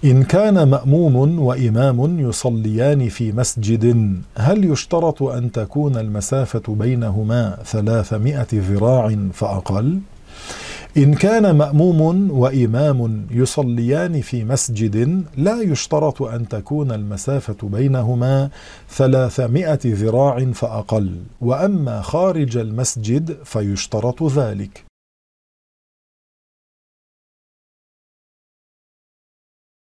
إن كان مأموم وإمام يصليان في مسجد، هل يشترط أن تكون المسافة بينهما 300 ذراع فأقل؟ إن كان مأموم وإمام يصليان في مسجد، لا يشترط أن تكون المسافة بينهما 300 ذراع فأقل، وأما خارج المسجد فيشترط ذلك.